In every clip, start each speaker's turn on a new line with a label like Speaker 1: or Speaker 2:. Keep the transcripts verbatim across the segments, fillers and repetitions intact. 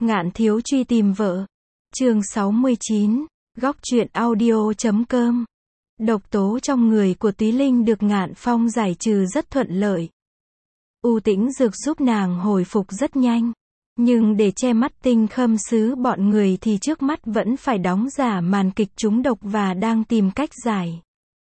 Speaker 1: Ngạn thiếu truy tìm vợ. Chương sáu mươi chín. Góc truyện audio chấm com. Độc tố trong người của Túy Linh được Ngạn Phong giải trừ rất thuận lợi. U Tĩnh Dược giúp nàng hồi phục rất nhanh. Nhưng để che mắt Tinh Khâm Sứ bọn người thì trước mắt vẫn phải đóng giả màn kịch trúng độc và đang tìm cách giải.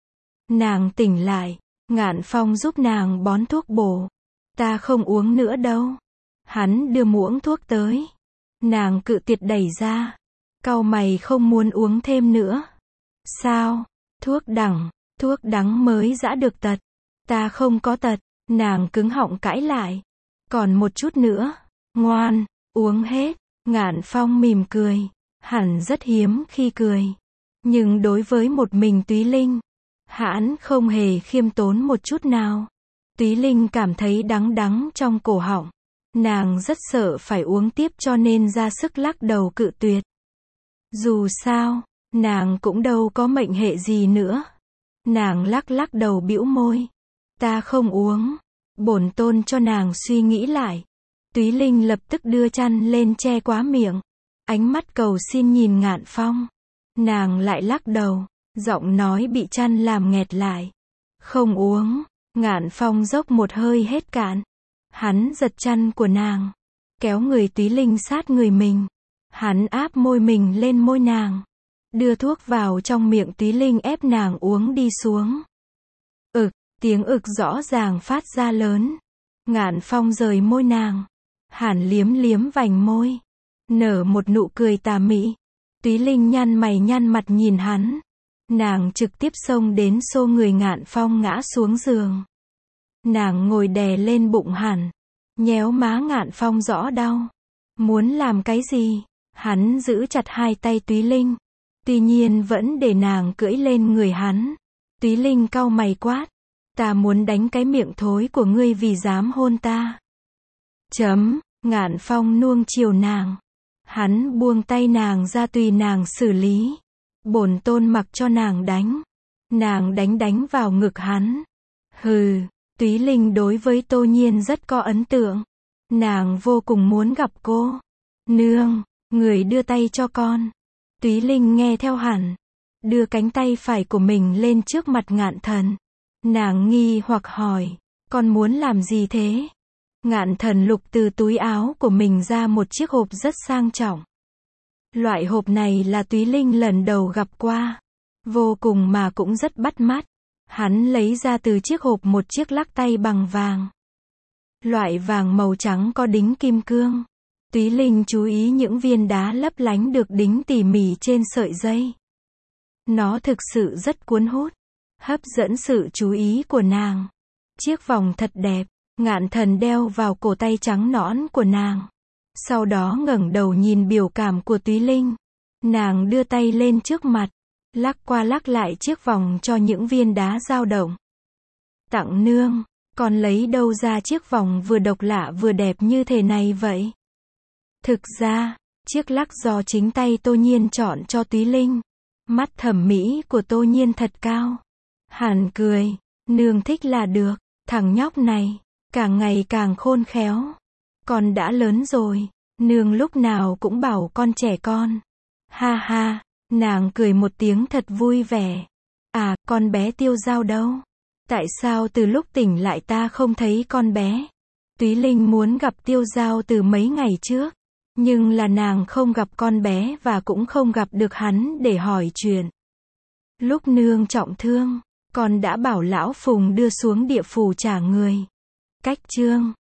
Speaker 1: Nàng tỉnh lại. Ngạn Phong giúp nàng bón thuốc bổ. Ta không uống nữa đâu. Hắn đưa muỗng thuốc tới. Nàng cự tuyệt đẩy ra. Cau mày không muốn uống thêm nữa. Sao? Thuốc đắng, thuốc đắng mới giã được tật. Ta không có tật. Nàng cứng họng cãi lại. Còn một chút nữa. Ngoan, uống hết. Ngạn Phong mỉm cười. Hẳn rất hiếm khi cười. Nhưng đối với một mình Túy Linh, hắn không hề khiêm tốn một chút nào. Túy Linh cảm thấy đắng đắng trong cổ họng. Nàng rất sợ phải uống tiếp cho nên ra sức lắc đầu cự tuyệt. Dù sao, nàng cũng đâu có mệnh hệ gì nữa. Nàng lắc lắc đầu bĩu môi. Ta không uống. Bổn tôn cho nàng suy nghĩ lại. Túy Linh lập tức đưa chăn lên che quá miệng. Ánh mắt cầu xin nhìn Ngạn Phong. Nàng lại lắc đầu. Giọng nói bị chăn làm nghẹt lại. Không uống. Ngạn Phong dốc một hơi hết cạn. Hắn giật chăn của nàng. Kéo người Túy Linh sát người mình. Hắn áp môi mình lên môi nàng. Đưa thuốc vào trong miệng Túy Linh ép nàng uống đi xuống. Ực, tiếng ực rõ ràng phát ra lớn. Ngạn Phong rời môi nàng. Hắn liếm liếm vành môi. Nở một nụ cười tà mị. Túy Linh nhăn mày nhăn mặt nhìn hắn. Nàng trực tiếp xông đến xô người Ngạn Phong ngã xuống giường. Nàng ngồi đè lên bụng hắn. Nhéo má Ngạn Phong rõ đau. Muốn làm cái gì? Hắn giữ chặt hai tay Túy Linh. Tuy nhiên vẫn để nàng cưỡi lên người hắn. Túy Linh cau mày quát. Ta muốn đánh cái miệng thối của ngươi vì dám hôn ta. Chấm. Ngạn Phong nuông chiều nàng. Hắn buông tay nàng ra tùy nàng xử lý. Bổn tôn mặc cho nàng đánh. Nàng đánh đánh vào ngực hắn. Hừ. Túy Linh đối với Tô Nhiên rất có ấn tượng. Nàng vô cùng muốn gặp cô. Nương, người đưa tay cho con. Túy Linh nghe theo hẳn. Đưa cánh tay phải của mình lên trước mặt Ngạn Thần. Nàng nghi hoặc hỏi. Con muốn làm gì thế? Ngạn Thần lục từ túi áo của mình ra một chiếc hộp rất sang trọng. Loại hộp này là Túy Linh lần đầu gặp qua. Vô cùng mà cũng rất bắt mắt. Hắn lấy ra từ chiếc hộp một chiếc lắc tay bằng vàng. Loại vàng màu trắng có đính kim cương. Túy Linh chú ý những viên đá lấp lánh được đính tỉ mỉ trên sợi dây. Nó thực sự rất cuốn hút. Hấp dẫn sự chú ý của nàng. Chiếc vòng thật đẹp. Ngạn Thần đeo vào cổ tay trắng nõn của nàng. Sau đó ngẩng đầu nhìn biểu cảm của Túy Linh. Nàng đưa tay lên trước mặt. Lắc qua lắc lại chiếc vòng cho những viên đá dao động. Tặng nương, con lấy đâu ra chiếc vòng vừa độc lạ vừa đẹp như thế này vậy? Thực ra, chiếc lắc do chính tay Tô Nhiên chọn cho Túy Linh. Mắt thẩm mỹ của Tô Nhiên thật cao. Hắn cười, nương thích là được, thằng nhóc này, càng ngày càng khôn khéo. Con đã lớn rồi, nương lúc nào cũng bảo con trẻ con. Ha ha. Nàng cười một tiếng thật vui vẻ. À, con bé Tiêu Dao đâu? Tại sao từ lúc tỉnh lại ta không thấy con bé? Túy Linh muốn gặp Tiêu Dao từ mấy ngày trước. Nhưng là nàng không gặp con bé và cũng không gặp được hắn để hỏi chuyện. Lúc nương trọng thương, con đã bảo lão Phùng đưa xuống địa phủ trả người. Cách chương.